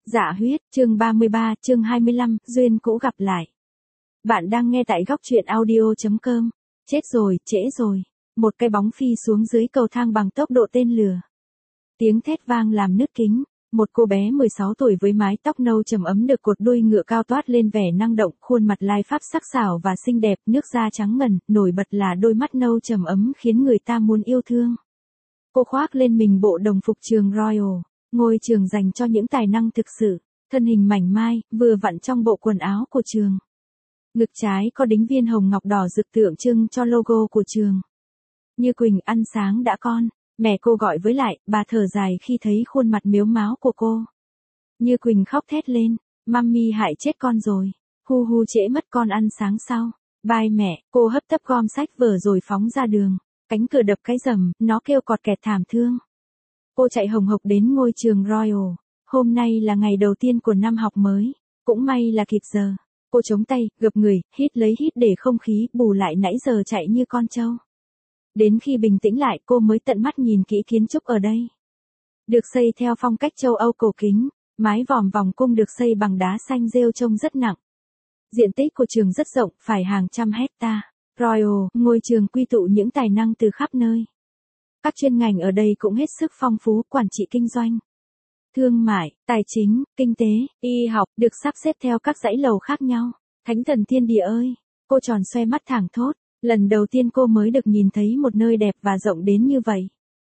Dạ huyết, chương 33, chương 25, duyên cũ gặp lại. Bạn đang nghe tại góc truyện audio.com. Chết rồi, trễ rồi. Một cái bóng phi xuống dưới cầu thang bằng tốc độ tên lửa. Tiếng thét vang làm nứt kính. Một cô bé 16 tuổi với mái tóc nâu trầm ấm được cột đuôi ngựa cao toát lên vẻ năng động, khuôn mặt lai pháp sắc sảo và xinh đẹp, nước da trắng ngần, nổi bật là đôi mắt nâu trầm ấm khiến người ta muốn yêu thương. Cô khoác lên mình bộ đồng phục trường Royal, ngôi trường dành cho những tài năng thực sự, thân hình mảnh mai, vừa vặn trong bộ quần áo của trường. Ngực trái có đính viên hồng ngọc đỏ rực tượng trưng cho logo của trường. Như Quỳnh ăn sáng đã con, mẹ cô gọi với lại, bà thở dài khi thấy khuôn mặt mếu máo của cô. Như Quỳnh khóc thét lên, mami hại chết con rồi, hu hu trễ mất con ăn sáng sau. Bye mẹ, cô hấp tấp gom sách vở rồi phóng ra đường. Cánh cửa đập cái rầm, nó kêu cọt kẹt thảm thương. Cô chạy hồng hộc đến ngôi trường Royal. Hôm nay là ngày đầu tiên của năm học mới. Cũng may là kịp giờ. Cô chống tay, gập người, hít lấy hít để không khí bù lại nãy giờ chạy như con trâu. Đến khi bình tĩnh lại cô mới tận mắt nhìn kỹ kiến trúc ở đây. Được xây theo phong cách châu Âu cổ kính, mái vòm vòng cung được xây bằng đá xanh rêu trông rất nặng. Diện tích của trường rất rộng, phải hàng trăm hecta. Royal, ngôi trường quy tụ những tài năng từ khắp nơi. Các chuyên ngành ở đây cũng hết sức phong phú, quản trị kinh doanh, thương mại, tài chính, kinh tế, y học, được sắp xếp theo các dãy lầu khác nhau. Thánh thần thiên địa ơi! Cô tròn xoe mắt thẳng thốt, lần đầu tiên cô mới được nhìn thấy một nơi đẹp và rộng đến như vậy.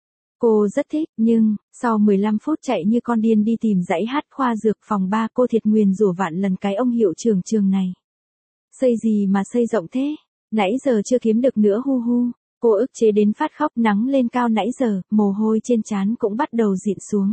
Cô rất thích, nhưng, sau 15 phút chạy như con điên đi tìm dãy hát khoa dược phòng 3 cô thiệt nguyền rủa vạn lần cái ông hiệu trưởng trường này. Xây gì mà xây rộng thế? Nãy giờ chưa kiếm được nữa hu hu. Cô ức chế đến phát khóc, nắng lên cao nãy giờ, mồ hôi trên trán cũng bắt đầu dịn xuống.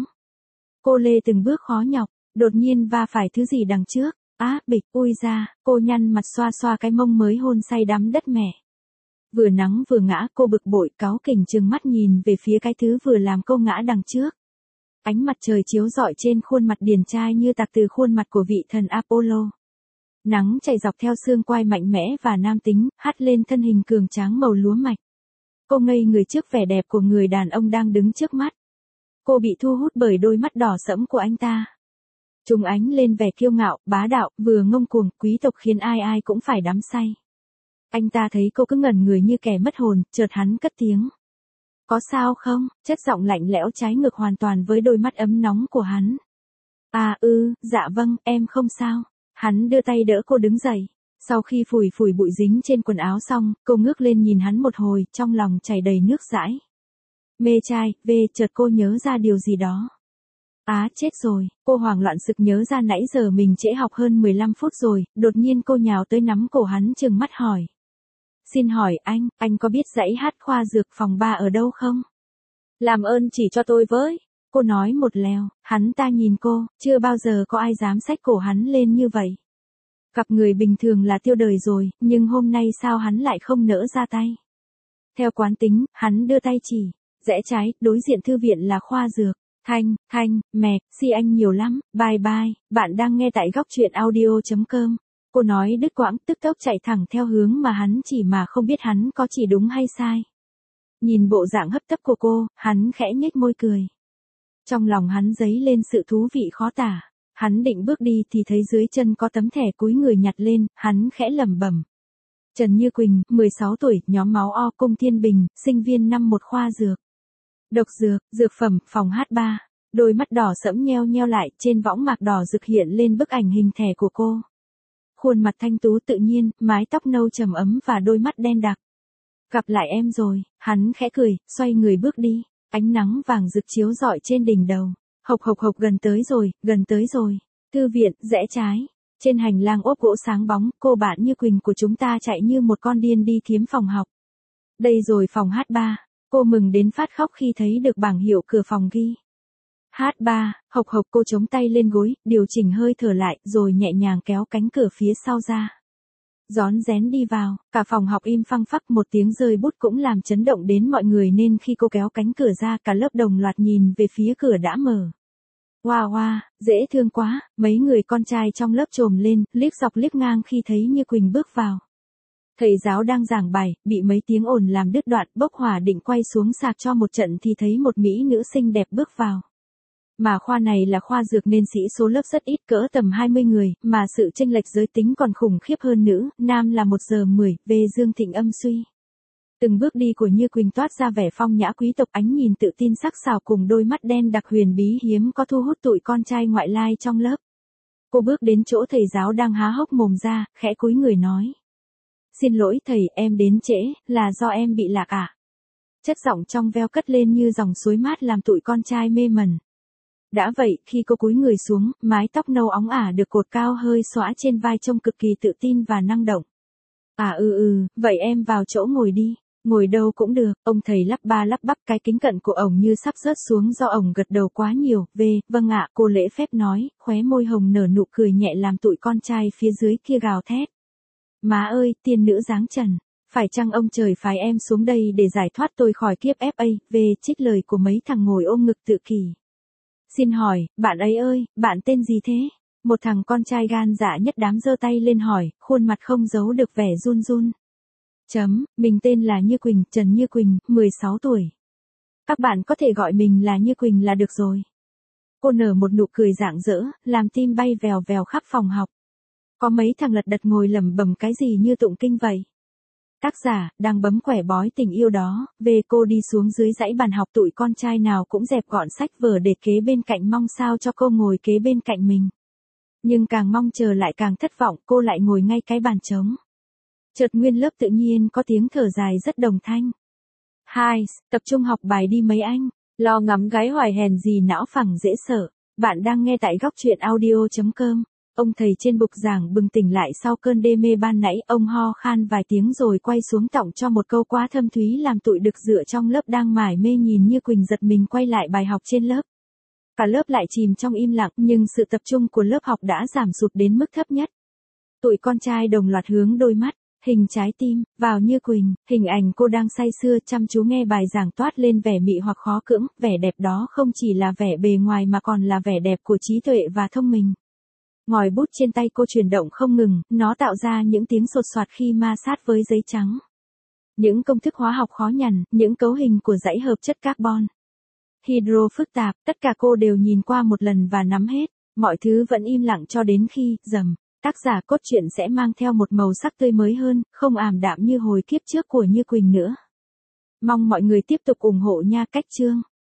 Cô lê từng bước khó nhọc, đột nhiên va phải thứ gì đằng trước. Bịch, ui ra, cô nhăn mặt xoa xoa cái mông mới hôn say đắm đất mẹ. Vừa nắng vừa ngã cô bực bội cáu kỉnh trừng mắt nhìn về phía cái thứ vừa làm cô ngã đằng trước. Ánh mặt trời chiếu rọi trên khuôn mặt điển trai như tạc từ khuôn mặt của vị thần Apollo. Nắng chảy dọc theo xương quai mạnh mẽ và nam tính, hắt lên thân hình cường tráng màu lúa mạch. Cô ngây người trước vẻ đẹp của người đàn ông đang đứng trước mắt. Cô bị thu hút bởi đôi mắt đỏ sẫm của anh ta. Chúng ánh lên vẻ kiêu ngạo, bá đạo, vừa ngông cuồng, quý tộc khiến ai ai cũng phải đắm say. Anh ta thấy cô cứ ngẩn người như kẻ mất hồn, chợt hắn cất tiếng. Có sao không? Chất giọng lạnh lẽo trái ngược hoàn toàn với đôi mắt ấm nóng của hắn. Dạ vâng, em không sao. Hắn đưa tay đỡ cô đứng dậy. Sau khi phủi phủi bụi dính trên quần áo xong, cô ngước lên nhìn hắn một hồi, trong lòng chảy đầy nước dãi. Mê trai, chợt cô nhớ ra điều gì đó. Chết rồi, cô hoảng loạn sực nhớ ra nãy giờ mình trễ học hơn 15 phút rồi, đột nhiên cô nhào tới nắm cổ hắn trừng mắt hỏi. Xin hỏi anh có biết dãy hát khoa dược phòng 3 ở đâu không? Làm ơn chỉ cho tôi với. Cô nói một lèo, hắn ta nhìn cô, chưa bao giờ có ai dám xách cổ hắn lên như vậy. Gặp người bình thường là tiêu đời rồi, nhưng hôm nay sao hắn lại không nỡ ra tay. Theo quán tính, hắn đưa tay chỉ, rẽ trái, đối diện thư viện là khoa dược. Mẹ, si anh nhiều lắm, bye bye, bạn đang nghe tại góc truyện audio.com. Cô nói đứt quãng, tức tốc chạy thẳng theo hướng mà hắn chỉ mà không biết hắn có chỉ đúng hay sai. Nhìn bộ dạng hấp tấp của cô, hắn khẽ nhếch môi cười. Trong lòng hắn dấy lên sự thú vị khó tả. Hắn định bước đi thì thấy dưới chân có tấm thẻ cúi người nhặt lên, hắn khẽ lẩm bẩm. Trần Như Quỳnh, 16 tuổi, nhóm máu O Cung Thiên Bình, sinh viên năm 1 khoa dược. Độc dược, dược phẩm, phòng H3. Đôi mắt đỏ sẫm nheo nheo lại, trên võng mạc đỏ rực hiện lên bức ảnh hình thẻ của cô. Khuôn mặt thanh tú tự nhiên, mái tóc nâu trầm ấm và đôi mắt đen đặc. Gặp lại em rồi, hắn khẽ cười, xoay người bước đi. Ánh nắng vàng rực chiếu rọi trên đỉnh đầu. Hộc gần tới rồi. Thư viện, rẽ trái. Trên hành lang ốp gỗ sáng bóng, cô bạn Như Quỳnh của chúng ta chạy như một con điên đi kiếm phòng học. Đây rồi phòng H3. Cô mừng đến phát khóc khi thấy được bảng hiệu cửa phòng ghi. H3, cô chống tay lên gối, điều chỉnh hơi thở lại, rồi nhẹ nhàng kéo cánh cửa phía sau ra. Rón rén đi vào, cả phòng học im phăng phắc, một tiếng rơi bút cũng làm chấn động đến mọi người nên khi cô kéo cánh cửa ra cả lớp đồng loạt nhìn về phía cửa đã mở. Wow, dễ thương quá, mấy người con trai trong lớp trồm lên, liếc dọc liếc ngang khi thấy Như Quỳnh bước vào. Thầy giáo đang giảng bài, bị mấy tiếng ồn làm đứt đoạn, bốc hỏa định quay xuống sạc cho một trận thì thấy một mỹ nữ xinh đẹp bước vào. Mà khoa này là khoa dược nên sĩ số lớp rất ít, cỡ tầm 20 người, mà sự chênh lệch giới tính còn khủng khiếp hơn nữ, nam là 1:10, về Dương Thịnh âm suy. Từng bước đi của Như Quỳnh toát ra vẻ phong nhã quý tộc, ánh nhìn tự tin sắc sảo cùng đôi mắt đen đặc huyền bí hiếm có thu hút tụi con trai ngoại lai trong lớp. Cô bước đến chỗ thầy giáo đang há hốc mồm ra, khẽ cúi người nói. Xin lỗi thầy, em đến trễ, là do em bị lạc ạ. Chất giọng trong veo cất lên như dòng suối mát làm tụi con trai mê mẩn. Đã vậy, khi cô cúi người xuống, mái tóc nâu óng ả được cột cao hơi xõa trên vai trông cực kỳ tự tin và năng động. Vậy em vào chỗ ngồi đi. Ngồi đâu cũng được, ông thầy lắp ba lắp bắp, cái kính cận của ổng như sắp rớt xuống do ổng gật đầu quá nhiều. Vâng ạ, cô lễ phép nói, khóe môi hồng nở nụ cười nhẹ làm tụi con trai phía dưới kia gào thét. Má ơi, tiên nữ dáng trần, phải chăng ông trời phái em xuống đây để giải thoát tôi khỏi kiếp FA, trích lời của mấy thằng ngồi ôm ngực tự kỷ. Xin hỏi, bạn ấy ơi, bạn tên gì thế? Một thằng con trai gan dạ nhất đám giơ tay lên hỏi, khuôn mặt không giấu được vẻ run run. Mình tên là Như Quỳnh, Trần Như Quỳnh, 16 tuổi. Các bạn có thể gọi mình là Như Quỳnh là được rồi. Cô nở một nụ cười rạng rỡ, làm tim bay vèo vèo khắp phòng học. Có mấy thằng lật đật ngồi lẩm bẩm cái gì như tụng kinh vậy. Tác giả, đang bấm quẻ bói tình yêu đó. Cô đi xuống dưới dãy bàn học, tụi con trai nào cũng dẹp gọn sách vở để kế bên cạnh, mong sao cho cô ngồi kế bên cạnh mình. Nhưng càng mong chờ lại càng thất vọng, cô lại ngồi ngay cái bàn trống. Chợt nguyên lớp tự nhiên có tiếng thở dài rất đồng thanh. Hai, tập trung học bài đi mấy anh, lo ngắm gái hoài hèn gì não phẳng dễ sợ. Bạn đang nghe tại góc truyện audio.com. Ông thầy trên bục giảng bừng tỉnh lại sau cơn đê mê ban nãy, ông ho khan vài tiếng rồi quay xuống tọng cho một câu quá thâm thúy làm tụi đực dựa trong lớp đang mải mê nhìn Như Quỳnh giật mình quay lại bài học trên lớp. Cả lớp lại chìm trong im lặng, nhưng sự tập trung của lớp học đã giảm sụt đến mức thấp nhất. Tụi con trai đồng loạt hướng đôi mắt, hình trái tim, vào Như Quỳnh, hình ảnh cô đang say sưa chăm chú nghe bài giảng toát lên vẻ mị hoặc khó cưỡng, vẻ đẹp đó không chỉ là vẻ bề ngoài mà còn là vẻ đẹp của trí tuệ và thông minh. Ngòi bút trên tay cô chuyển động không ngừng, nó tạo ra những tiếng sột soạt khi ma sát với giấy trắng. Những công thức hóa học khó nhằn, những cấu hình của dãy hợp chất carbon, hydro phức tạp, tất cả cô đều nhìn qua một lần và nắm hết. Mọi thứ vẫn im lặng cho đến khi, tác giả cốt truyện sẽ mang theo một màu sắc tươi mới hơn, không ảm đạm như hồi kiếp trước của Như Quỳnh nữa. Mong mọi người tiếp tục ủng hộ nha. Cách chương